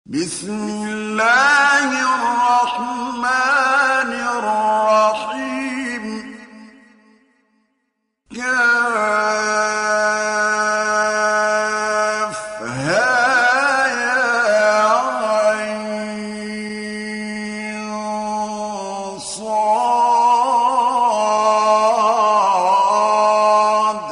بسم الله الرحمن الرحيم كافها يا عين صاد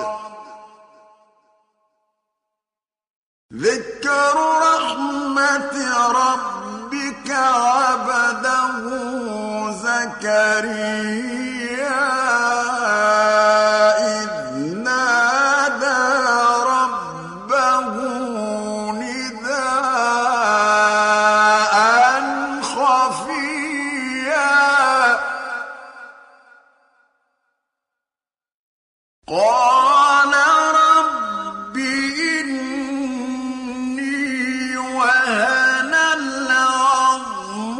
ذكر رحمة ربك عبده زكريا إذ نادى ربه نداء خفيا قال رب إني وهن العظم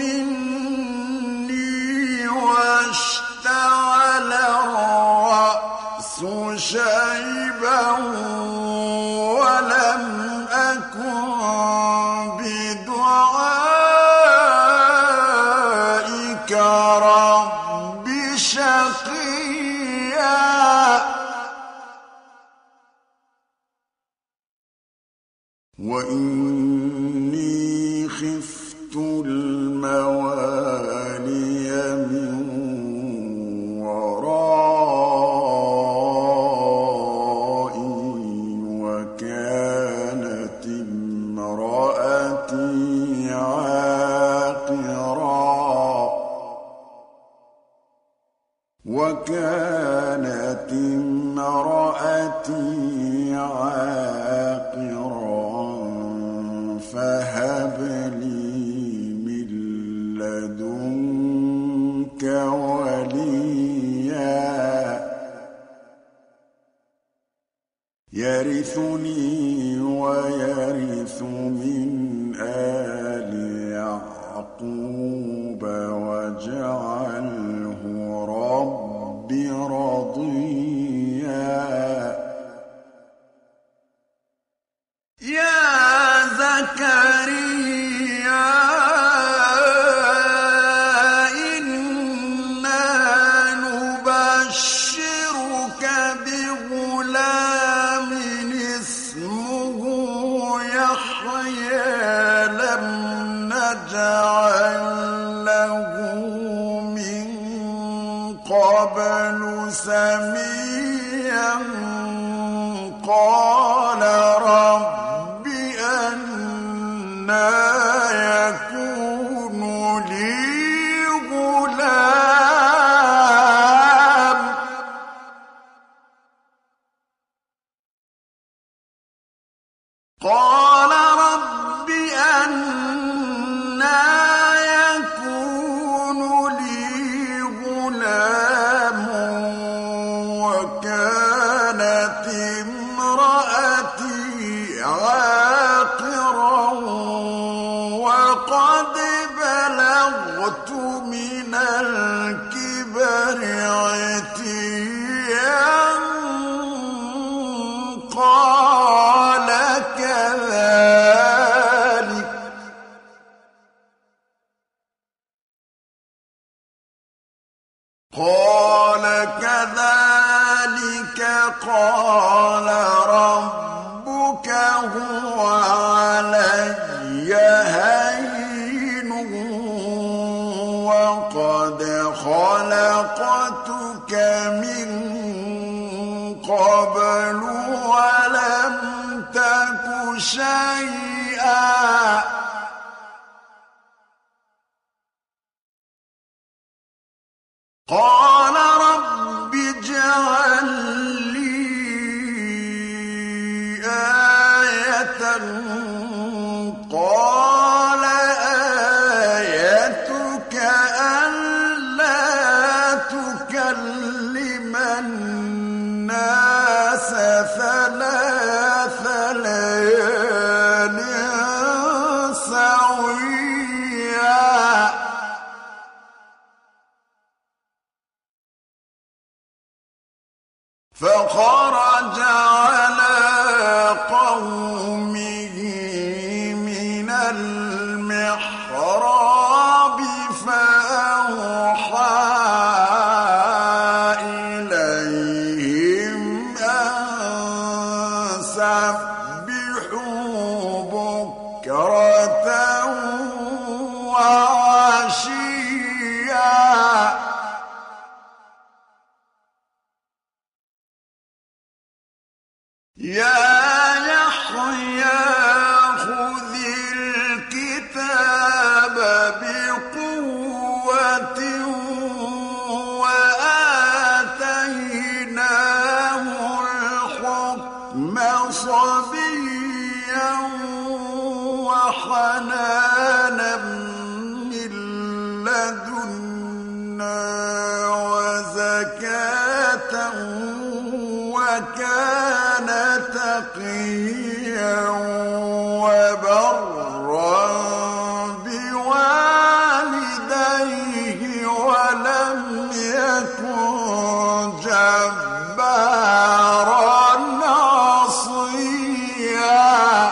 مني واشتعل الرأس شيبا ولم أكن بدعائك رب شقيا وإني خفت الموالي من ورائي وكانت امرأتي عاقرا فهب لي من لدنك وليا يرثني ويرث من آل يعقوب واجعله رب رضيا يا زكريا إنا نبشرك بغلام اسمه يحيى لم نجعل له من قبل سميا قال رب أنى يكون لي غلام قال رب أنى يكون لي غلام وكانت امرأتي عاقرا وقد بلغت من الكبر عتيا قال كذلك قال ربك هو علي هين وقد خلقتك من قبل ولم تك شيئا قال رب اجعل لي آية قال آيتك ألا تكلم الناس ثلاث ليال سويا فخرج على قومه من بكرة وعشيا يا يحيى خذ الكتاب بقوة وآتيناه الحكم صبيا وحنانا من لدنا وزكاة وكان تقيا وبرا بوالديه ولم يكن جبارا عصيا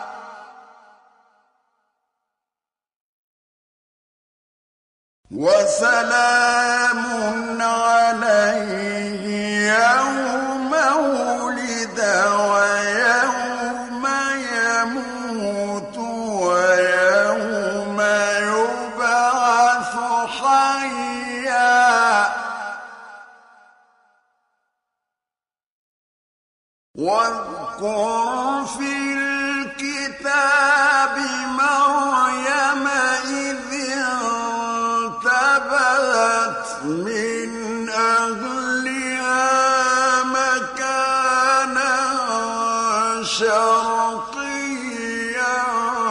وسلام عليه يوم ولد ويوم يموت ويوم يبعث حيا واذكر في الكتاب مريم إذ انتبذت من أهلها مكانا شرقيا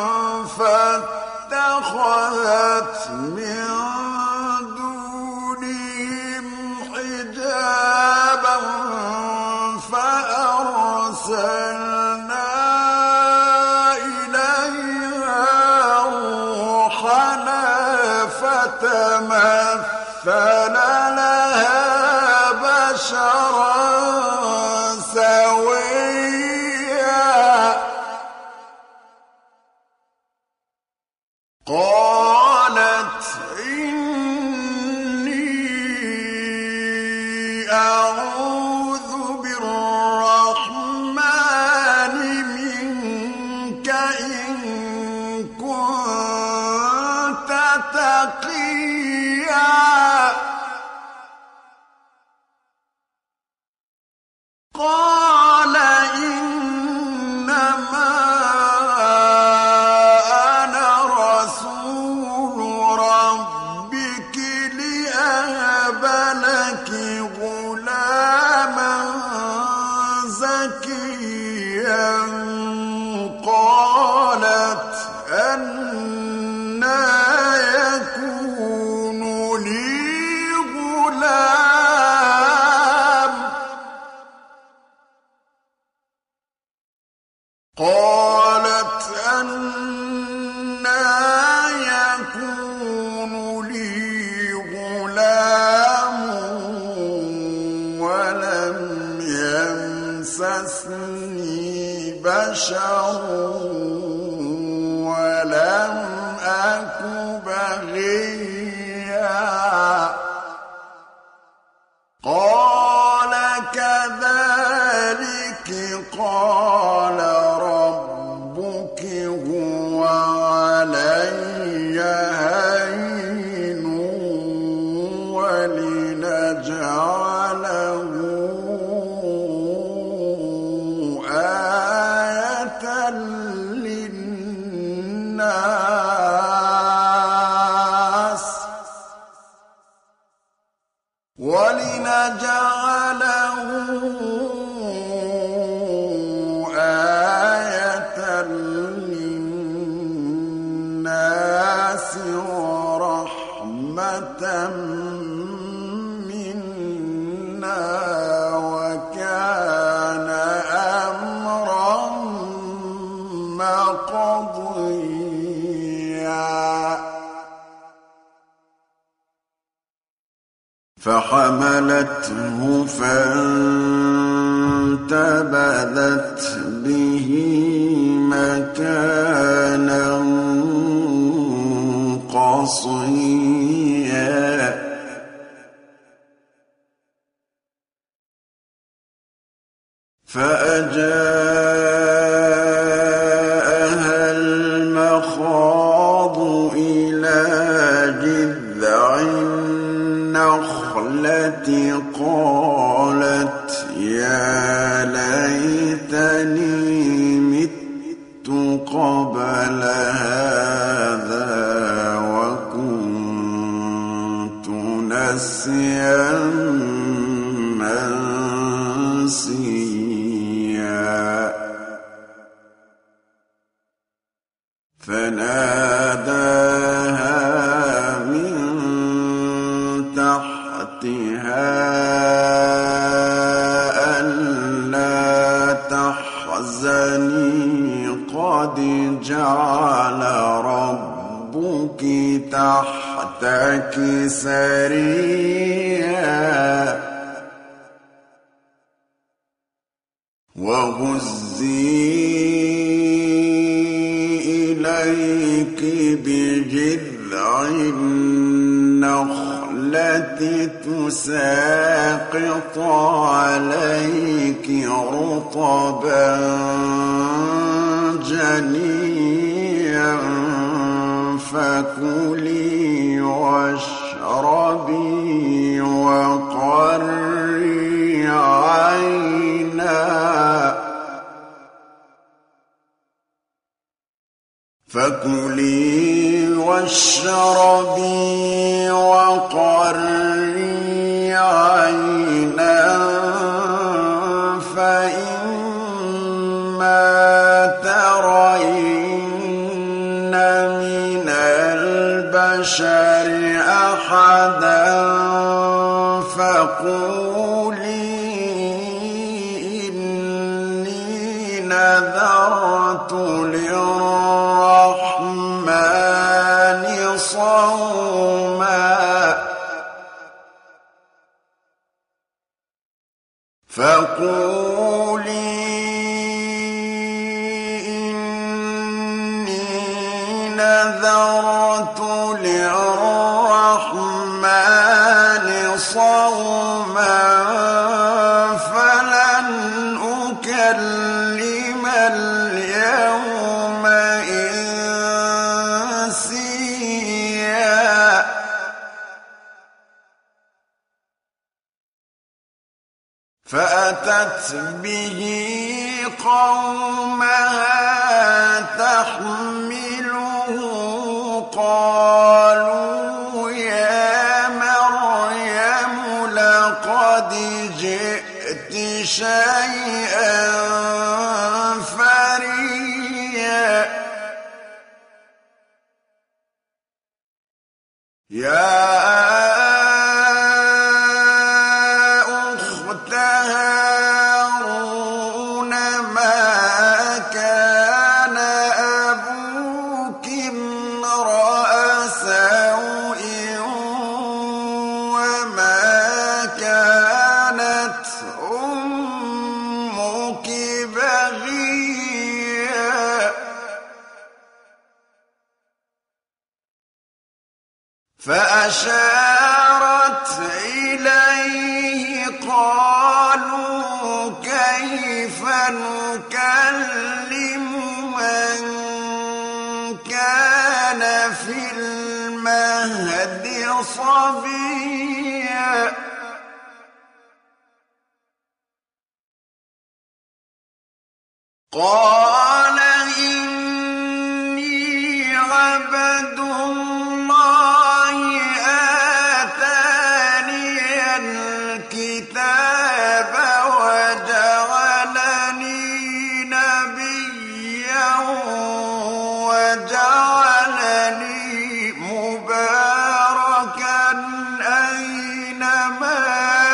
فاتخذت من دونهم حجابا فأرسلنا إليها روحنا فتمثل لها بشرا سويا قالت إني أعوذ بالرحمن منك إن كنت تقيا قال إنما أنا رسول ربك لأهب لك غلاما زكيا قالت أنى يكون لي غلام قالت أنى يكون لي غلام ولم يمسسني بشر ولم أك بغيا قال كذلك قال ربك هو علي هين ولنجعله آية للناس ورحمة منا وكان أمرا مقضيا فحملته فانتبذت به مكانا قصيا فأجاءها المخاض قبل هذا وكنت نسيا منسيا فناداها من تحتها ألا تحزني قد جعل ربك تحتك سريا وهزي إليك بجذع النخلة تساقط عليك رطبا جنيا فكلي واشربي وقري عينا فكلي واشربي وقري عينا فإما ترين من البشر أحدا فقولي إني نذرت للرحمن صوما فقولي إني نذرت للرحمن صوما فلن أكلم اليوم إنسيا فأتت به قومها تحمله قالوا يا مريم لقد جئت شيئا فريا يا أخت هارون ما كان أبوك امرأ سوء وما كانت أمك بغيا فأشارت إليه قالوا كيف نكلم من كان في المهد صبيا قال إني عبد الله آتاني الكتاب وجعلني نبيا وجعلني مباركا أينما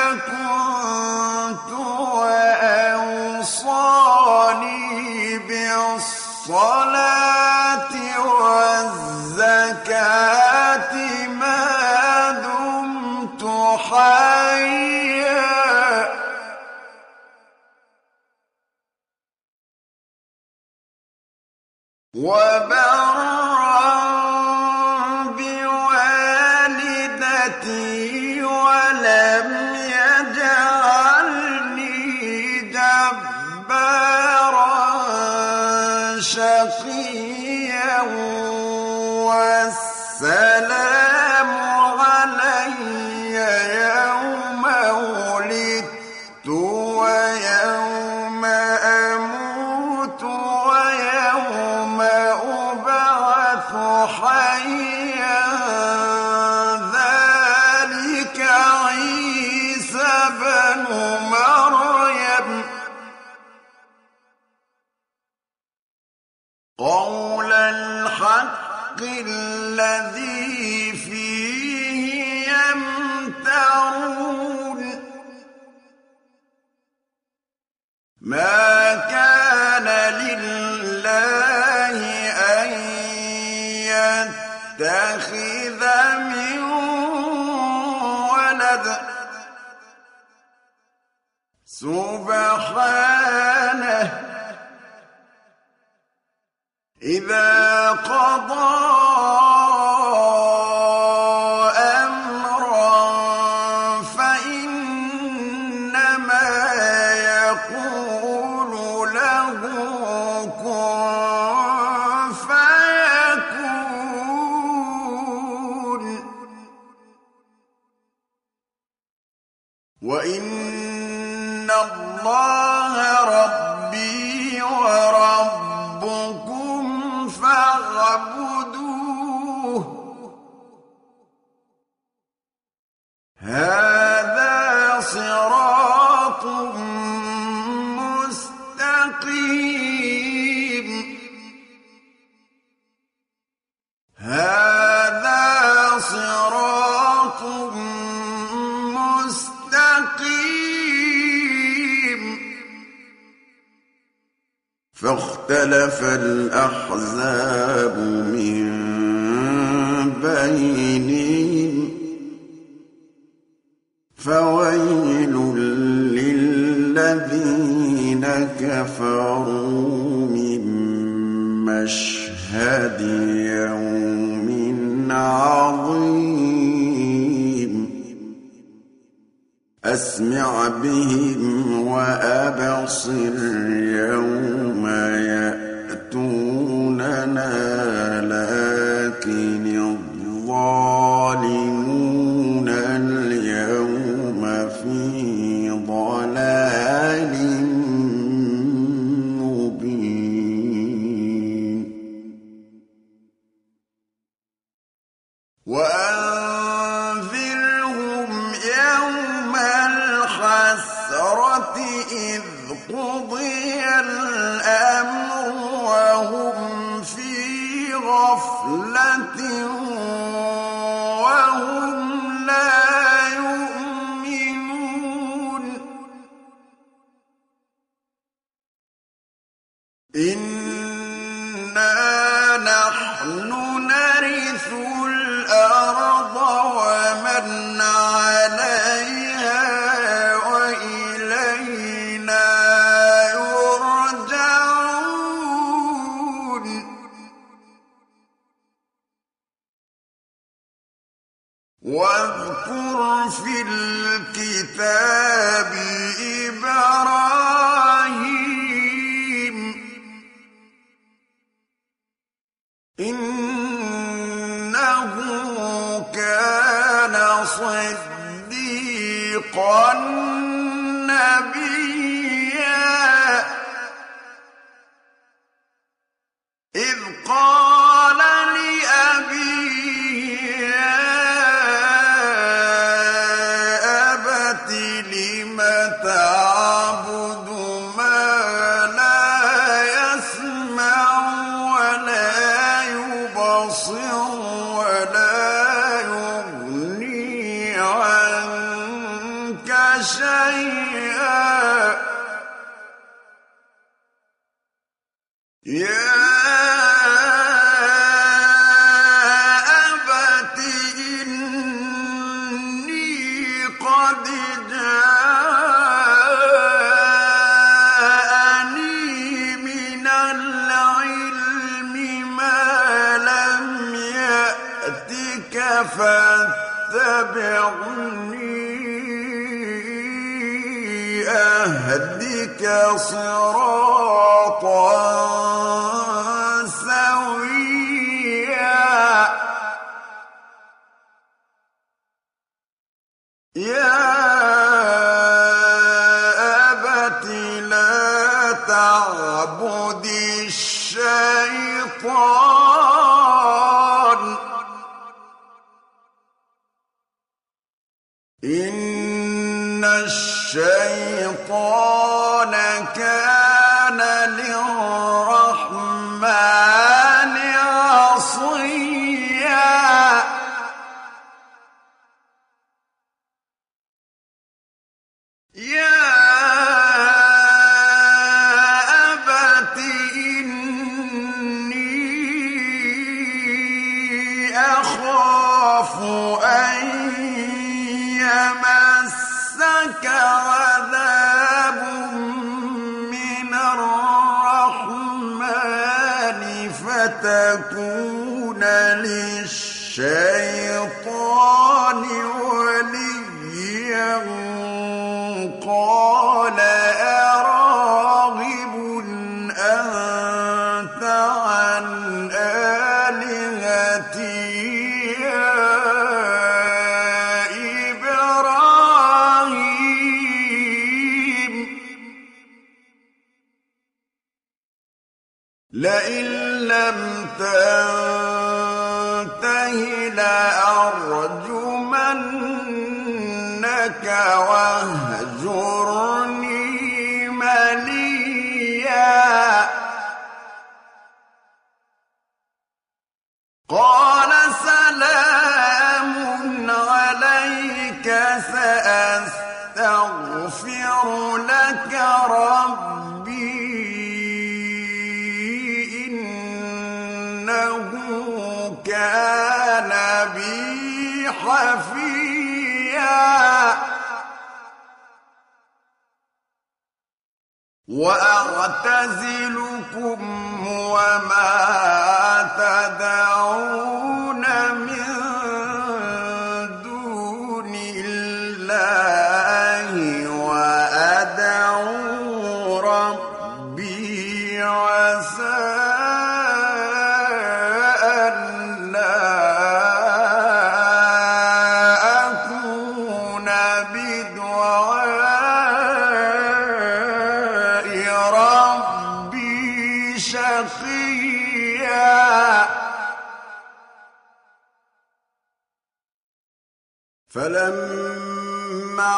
كنت وأوصاني بالصلاة والزكاة ما دمت حيا وبرا بوالدتي ولم يجعلني جبارا شقيا والسلام علي يوم ولدت ويوم أموت ويوم قول الحق الذي فيه يمترون ما كان لله أن يتخذ من ولد سبحانه إذا قضى أمرا فإنما يقول له كن فيكون وإن الله ربي وربكم فاعبدوه هذا صراط مستقيم هذا صراط مستقيم فاختلف الأحزاب من بينهم فويل للذين كفروا من مشهد يوم عظيم أسمع بهم وأبصر يوم يأتوننا لكن الظالمون اليوم في ضلال مبين وأنذرهم يوم الحسرة إذ قضي الأمر وهم في غفلة وهم لا يؤمنون إنا نحن نرث الأرض ومن عليها وإلينا يرجعون واذكر في الكتاب إبراهيم إنه كان صديقا نبيا إذ قال لأبيه يا أبت لم تعبد ما لا يسمع ولا يبصر ولا يغني عنك شيئا يا أبت إني قد جاءني من العلم ما لم يأتك فاتبعني أهدك صراطا سويا يا أبت لا تعبد الشيطان إن الشيطان كان للرحمن يخاف أن يمسك عذاب من الرحمن فتكون للشيطان وليا قال أراغب أنت عن آلهتي يا إبراهيم لئن لم تنته لأرجمنك واهجرني مليا قال سلام عليك سأستغفر لك ربي إنه كان بي حفيا وأعتزلكم وما تدعون من دون الله وأدعو ربي عسى ألا أكون بدعاء ربي شقيا فلما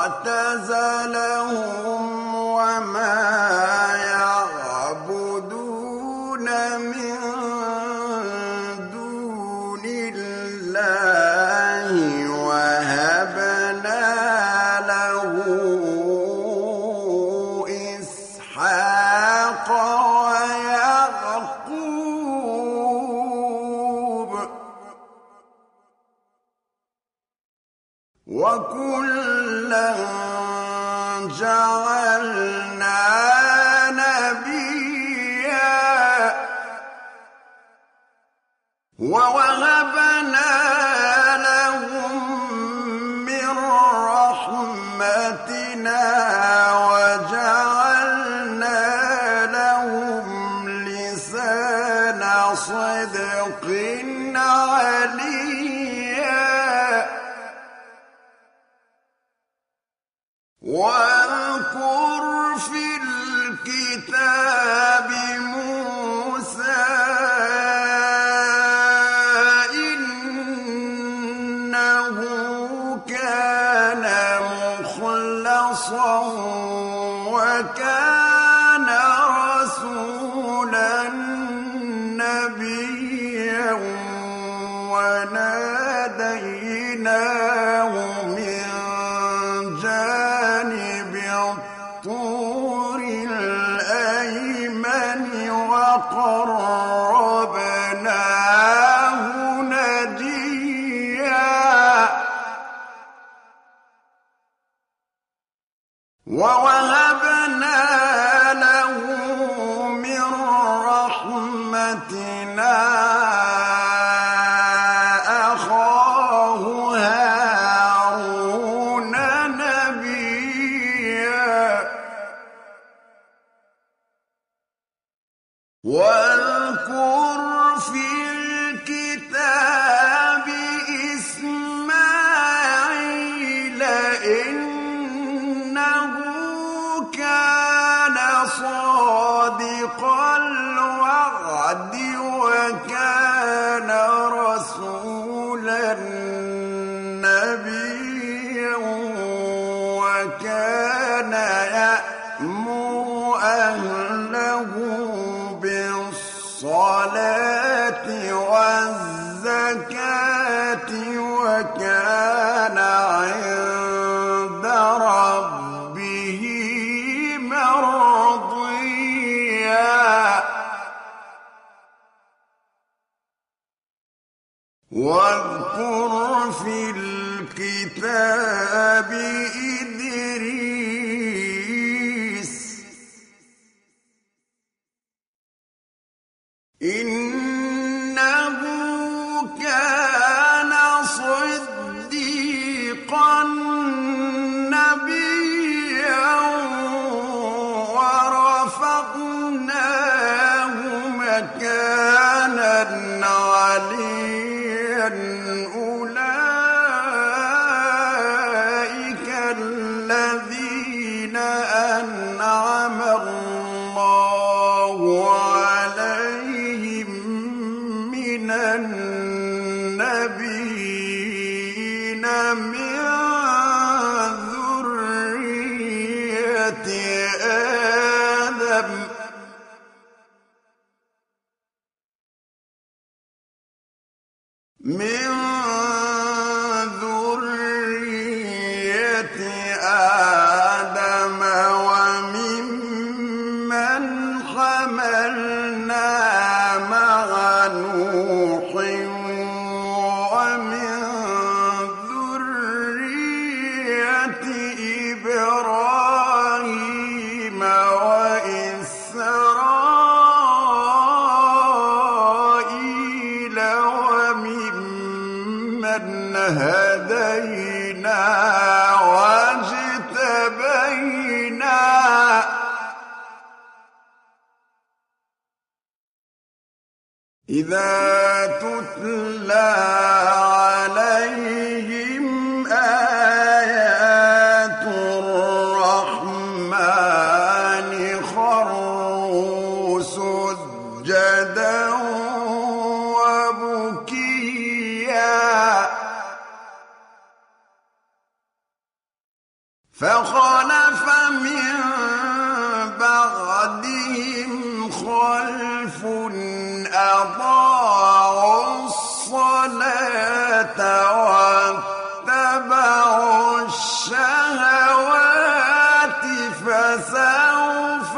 اعتزلهم وما يعبدون من دون الله وهبنا له إسحاق ويعقوب وكلا جعلنا نبيا ووهبنا لهم من رحمتنا وجعلنا لهم لسان صدق عليا واذكر في الكتاب موسى إنه كان مخلصا وكان رسولا نبيا وناديناه من جانب الطور الأيمن وقربناه نجيا ووهبنا له من رحمتنا أخاه هارون نبيا واذكر في الكتاب إسماعيل إنه كان صادق الوعد وكان رسولا نبيا وكان يأمر أهله بالصلاة والزكاة وكان عند ربه مرضيا واذكر في الكتاب إدريس إنه كان صديقا نبيا ورفعناه مكانا عليا أولئك الذين أنعم الله عليهم من النبيين من ذرية آدم وممن حملنا مع نوح ومن ذرية إبراهيم وإسرائيل وممن هدينا واجتبينا إذا تتلى عليهم آيات الرحمن خروا سجدا وبكيا فخلف من بعدهم خلف أضاعوا الصلاة واتبعوا الشهوات فسوف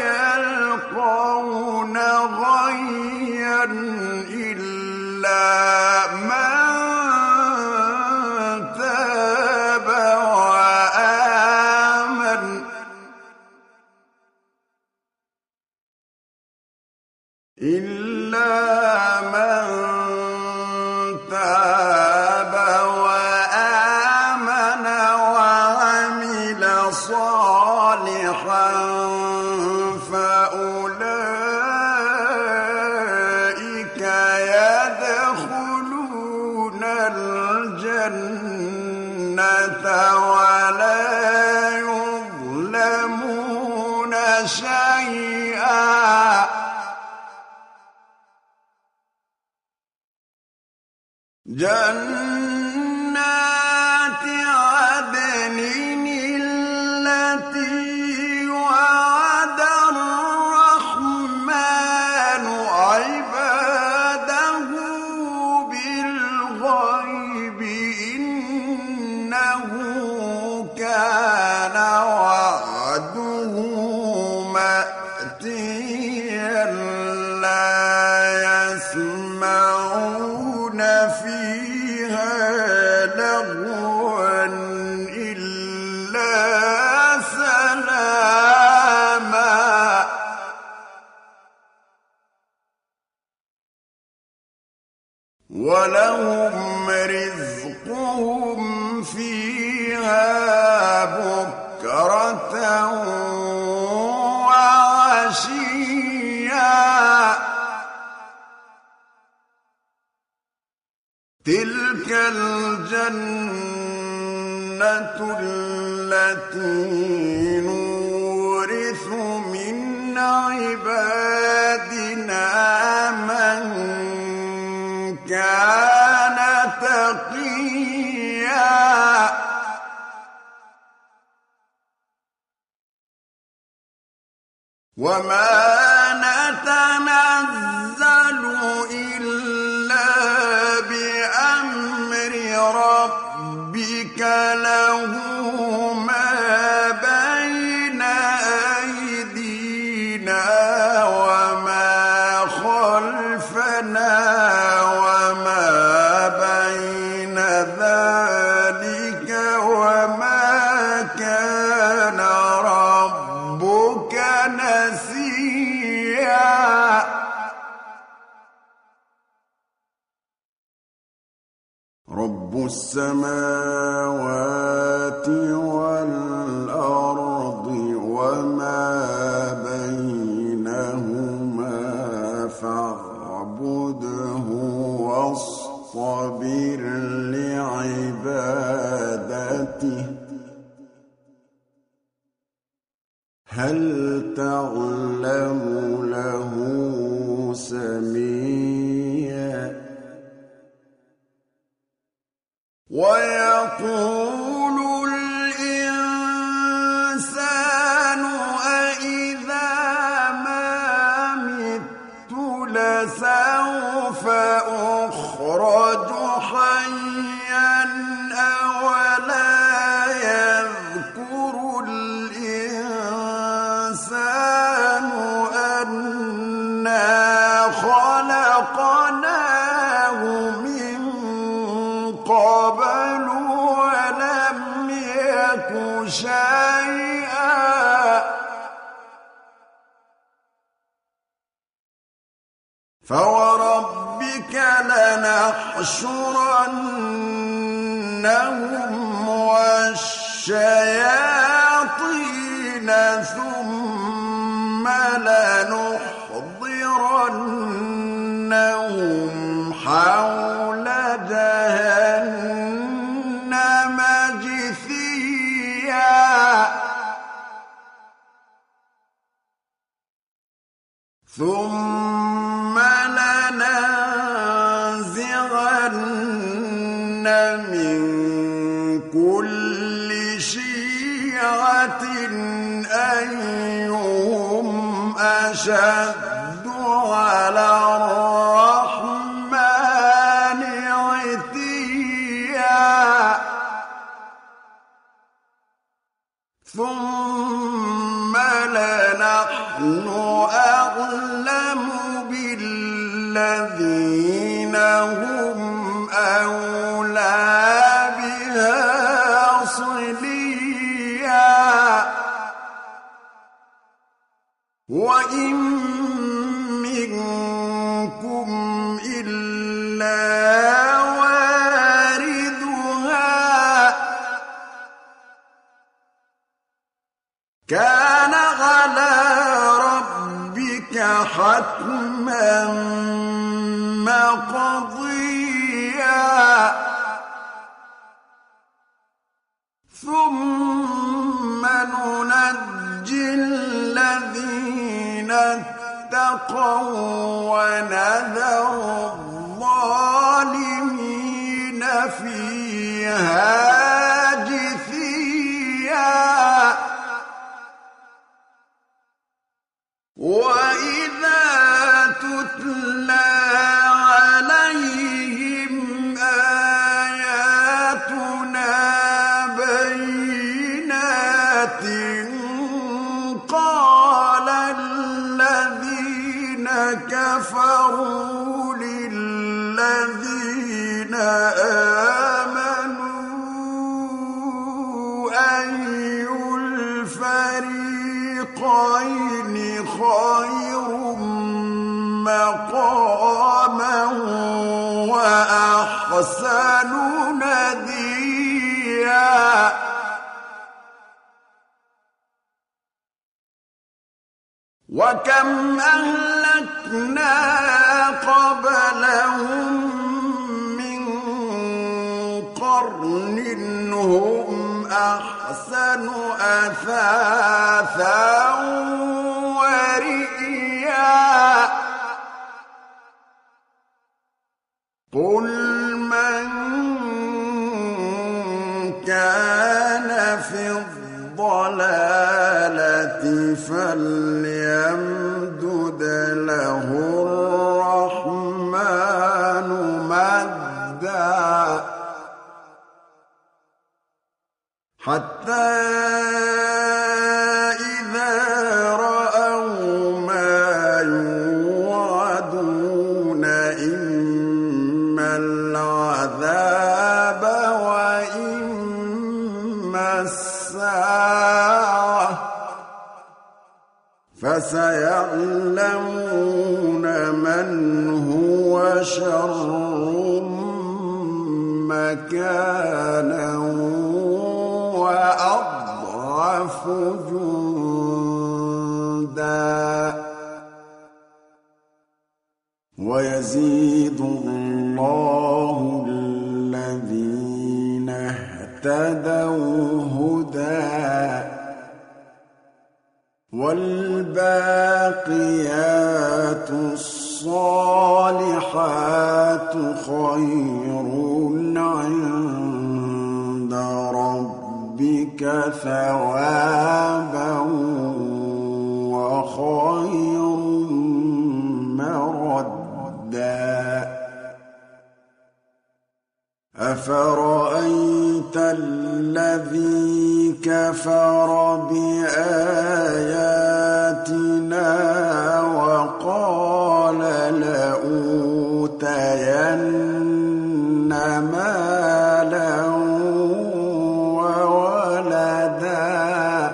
يلقون غيا إلا من تاب وآمن وعمل صالحا فأولئك يدخلون الجنة ولا يظلمون شيئا جنات عدن التي وعد الرحمن عباده بالغيب إنه كان وعده مأتيا لا يسمعون فيها لغوا إلا سلاما ولهم رزقهم فيها بكرة وعشيا تلك الجنة التي نورث من عبادنا من كان تقيا وما نتنزل إلا بأمر ربك له ما بين أيدينا وما خلفنا وما رب السماوات والأرض وما بينهما فاعبده واصطبر لعبادته هل تعلم له سميا ويقول الإنسان أإذا ما مت لسوف أخرج حيا أولا يذكر الإنسان أنا خلقناه من قبل ولم يك شيئا فوربك لنحشرنهم والشياطين ثم لنحضرنهم حول جهنم جثيا ثم لننزغن من كل شيعة أيهم أشد على الرحمن عتيا ثم لنحن أعلم بالذين هم أولى بها صليا وإن منكم إلا واردها كان على ربك حتما مقضيا ثم ننجي الذين اتقوا ونذر الظالمين فيها جثيا وإذا تتلى عليهم آياتنا بينات قال الذين كفروا للذين آمنوا أي الفريقين خير مقاما وأحسن نديا وكم أهلكنا قبلهم من قرن هم أحسن أثاثا ورئيا قل من كان في الضلالة فليمدد له الرحمن مدا حتى إذا رأوا ما يوعدون إما العذاب وإما الساعة فسيعلمون من هو شر مكانا وأضعف جندا ويزيد الله الذين اهتدوا هدى والباقيات الصالحات خير عند ربك ثوابا وخير مردا أفرأيت الذي كفر بآياتنا وقال لأوتين مالا وولدا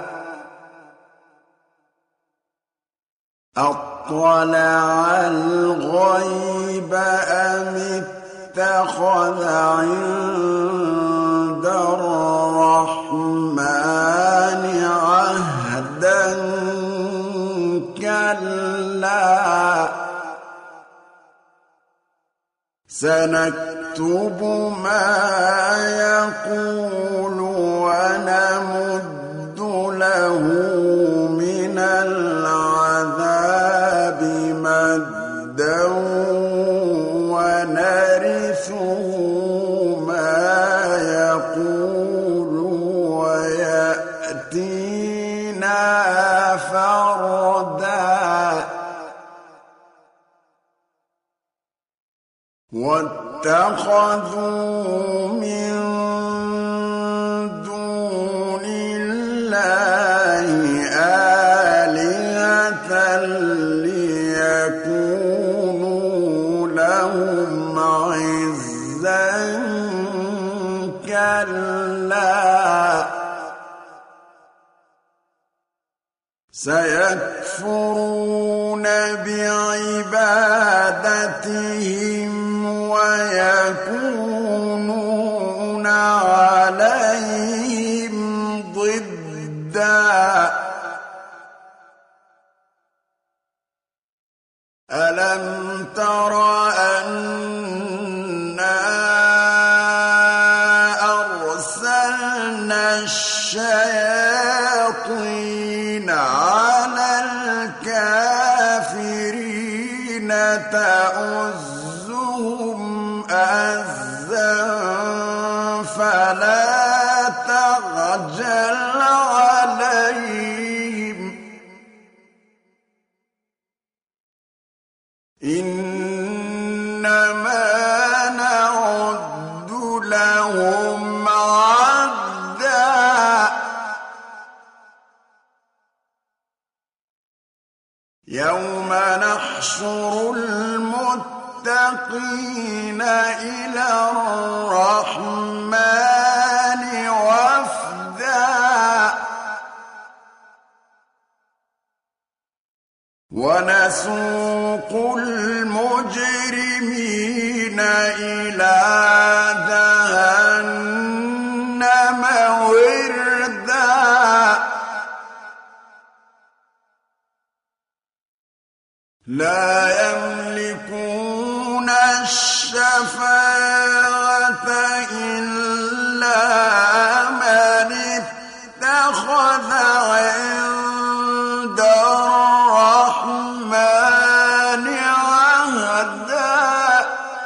أطلع الغيب أم اتخذ عند الرحمن عهدا كلا سنكتب ما يقول ونمد له من العذاب مدا ونرثه ما يقول ويأتينا فردا واتخذوا من دون الله آلهة ليكونوا لهم عزا كلا سيكفرون بعبادتهم ويكونون عليهم ضدا ألم تر أنا أرسلنا الشياطين على الكافرين تؤزهم أزا فلا تعجل عليهم إنما نعد لهم عدا يوم نحشر المتقين إلى الرحمن وفدا ونسوق المجرمين إلى جهنم وردا لا يملكون الشفاعة إلا من اتخذ عند الرحمن عهدا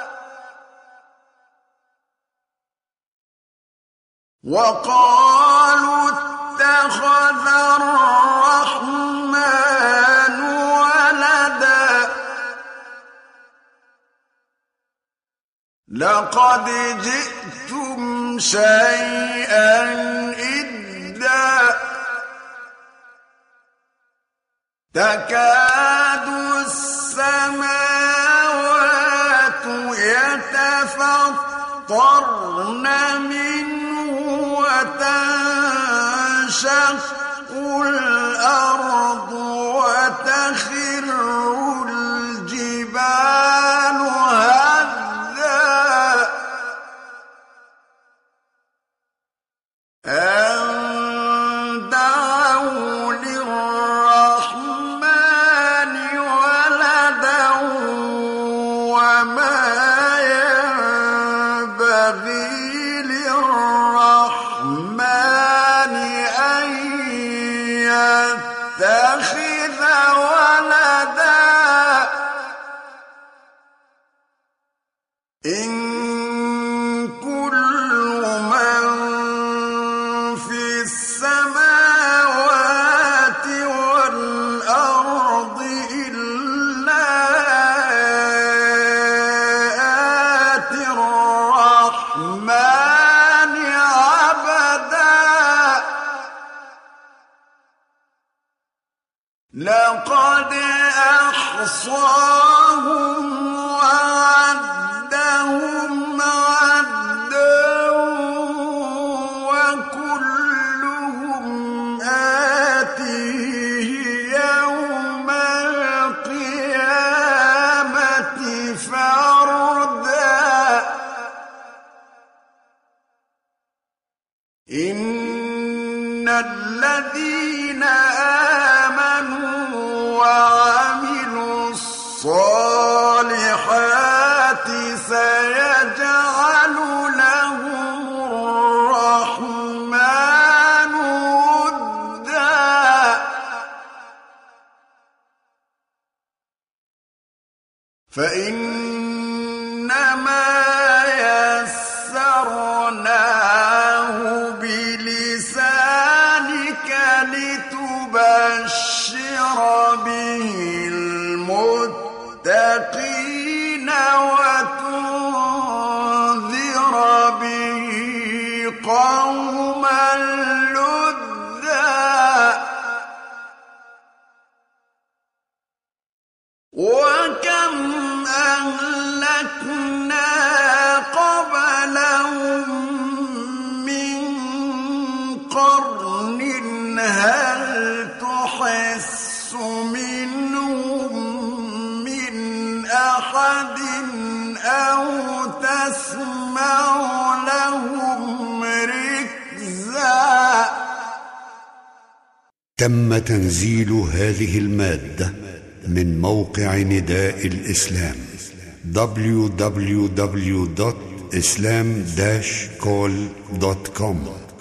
وقالوا اتخذ الرحمن ولدا لقد جئتم شيئا إدا تكاد السماوات يتفطرن منه وتنشق الأرض وتخر الجبال هدا ما ينبغي للرحمن أن يتخذ ولدا إن كل من في السماوات والأرض إلا آتي الرحمن عبدا لقد أحصاهم وعدهم عدا وكلهم آتيه يوم القيامة فردا إن الذين آمنوا وعملوا الصالحات سيجعل لهم الرحمن ودا فإنما يسرناه بلسانك لتبشر به المتقين وتنذر به قوما لدا وكم أهلكنا قبلهم من قرن هل تحس منهم من أحد أو تسمع لهم ركزا. تم تنزيل هذه المادة من موقع نداء الإسلام www.islam-call.com